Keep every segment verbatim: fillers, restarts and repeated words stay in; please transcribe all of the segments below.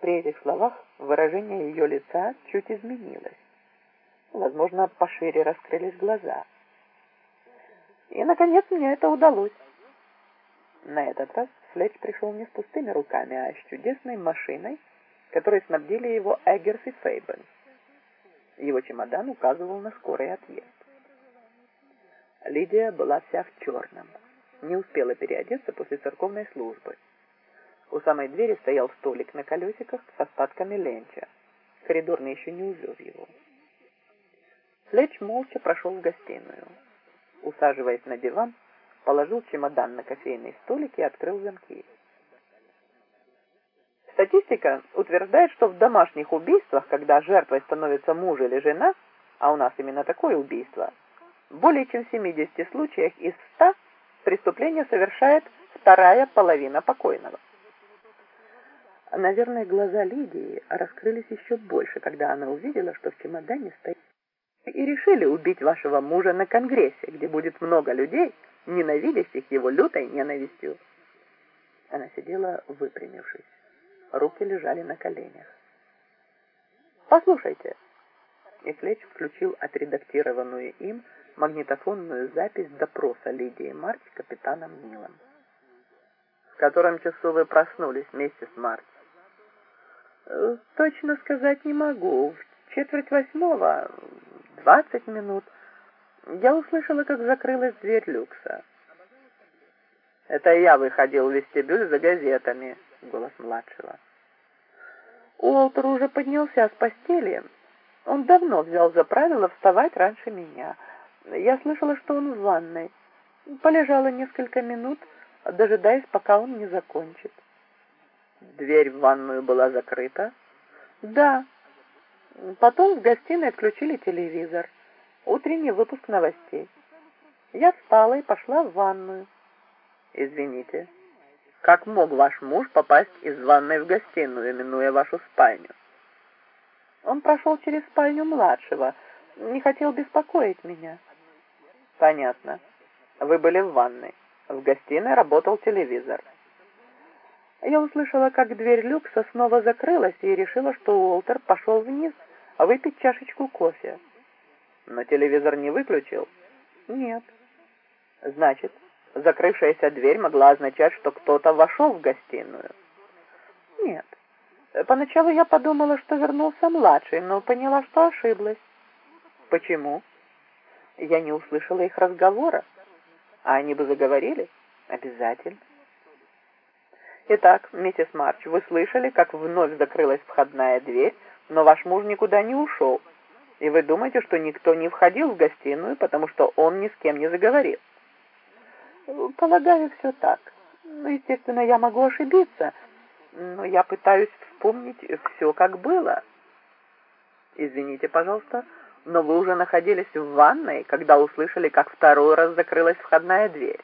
При этих словах выражение ее лица чуть изменилось. Возможно, пошире раскрылись глаза. И, наконец, мне это удалось. На этот раз Флетч пришел не с пустыми руками, а с чудесной машиной, которой снабдили его Эггерс и Фейбен. Его чемодан указывал на скорый отъезд. Лидия была вся в черном. Не успела переодеться после церковной службы. У самой двери стоял столик на колесиках с остатками ленча. Коридорный еще не увез его. Флетч молча прошел в гостиную. Усаживаясь на диван, положил чемодан на кофейный столик и открыл замки. Статистика утверждает, что в домашних убийствах, когда жертвой становится муж или жена, а у нас именно такое убийство, более чем в семидесяти случаях из ста преступление совершает вторая половина покойного. Наверное, глаза Лидии раскрылись еще больше, когда она увидела, что в чемодане стоит. И решили убить вашего мужа на Конгрессе, где будет много людей, ненавидящих его лютой ненавистью. Она сидела, выпрямившись. Руки лежали на коленях. «Послушайте». И Флетч включил отредактированную им магнитофонную запись допроса Лидии Марч капитаном Нилом. «В котором часу вы проснулись вместе с Марч?» «Точно сказать не могу. В четверть восьмого, двадцать минут. Я услышала, как закрылась дверь люкса». «Это я выходил в вестибюль за газетами», — голос младшего. Уолтер уже поднялся с постели. Он давно взял за правило вставать раньше меня. Я слышала, что он в ванной. Полежала несколько минут, дожидаясь, пока он не закончит. «Дверь в ванную была закрыта?» «Да. Потом в гостиной включили телевизор. Утренний выпуск новостей. Я встала и пошла в ванную». «Извините, как мог ваш муж попасть из ванной в гостиную, минуя вашу спальню?» «Он прошел через спальню младшего. Не хотел беспокоить меня». «Понятно. Вы были в ванной. В гостиной работал телевизор». Я услышала, как дверь люкса снова закрылась, и решила, что Уолтер пошел вниз выпить чашечку кофе. «Но телевизор не выключил?» «Нет». «Значит, закрывшаяся дверь могла означать, что кто-то вошел в гостиную?» «Нет. Поначалу я подумала, что вернулся младший, но поняла, что ошиблась». «Почему?» «Я не услышала их разговора. А они бы заговорили?» «Обязательно». «Итак, миссис Марч, вы слышали, как вновь закрылась входная дверь, но ваш муж никуда не ушел, и вы думаете, что никто не входил в гостиную, потому что он ни с кем не заговорил?» «Полагаю, все так. Ну, естественно, я могу ошибиться, но я пытаюсь вспомнить все, как было». «Извините, пожалуйста, но вы уже находились в ванной, когда услышали, как второй раз закрылась входная дверь?»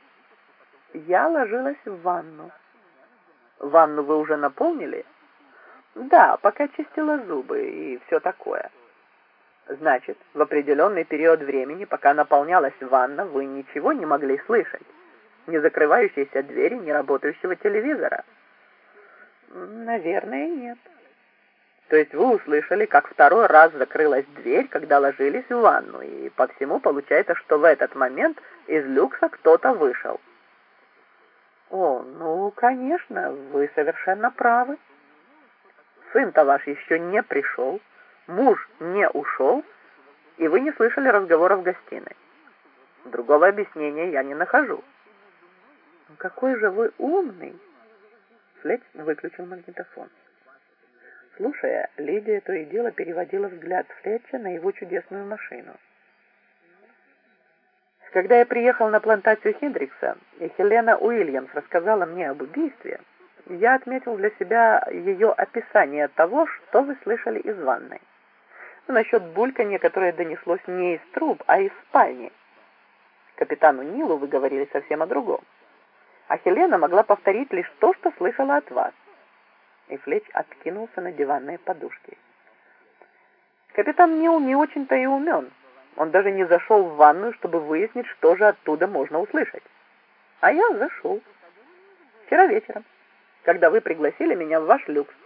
«Я ложилась в ванну». «Ванну вы уже наполнили?» «Да, пока чистила зубы и все такое». «Значит, в определенный период времени, пока наполнялась ванна, вы ничего не могли слышать? Ни закрывающейся двери, ни работающего телевизора?» «Наверное, нет». «То есть вы услышали, как второй раз закрылась дверь, когда ложились в ванну, и по всему получается, что в этот момент из люкса кто-то вышел?» «О, ну, конечно, вы совершенно правы. Сын-то ваш еще не пришел, муж не ушел, и вы не слышали разговора в гостиной. Другого объяснения я не нахожу». «Какой же вы умный!» Флетч выключил магнитофон. Слушая, Лидия то и дело переводила взгляд Флетча на его чудесную машину. «Когда я приехал на плантацию Хендрикса, и Хелена Уильямс рассказала мне об убийстве, я отметил для себя ее описание того, что вы слышали из ванной. Насчет бульканья, которое донеслось не из труб, а из спальни. Капитану Нилу вы говорили совсем о другом. А Хелена могла повторить лишь то, что слышала от вас». И Флетч откинулся на диванные подушки. «Капитан Нил не очень-то и умен. Он даже не зашел в ванную, чтобы выяснить, что же оттуда можно услышать. А я зашел. Вчера вечером, когда вы пригласили меня в ваш люкс.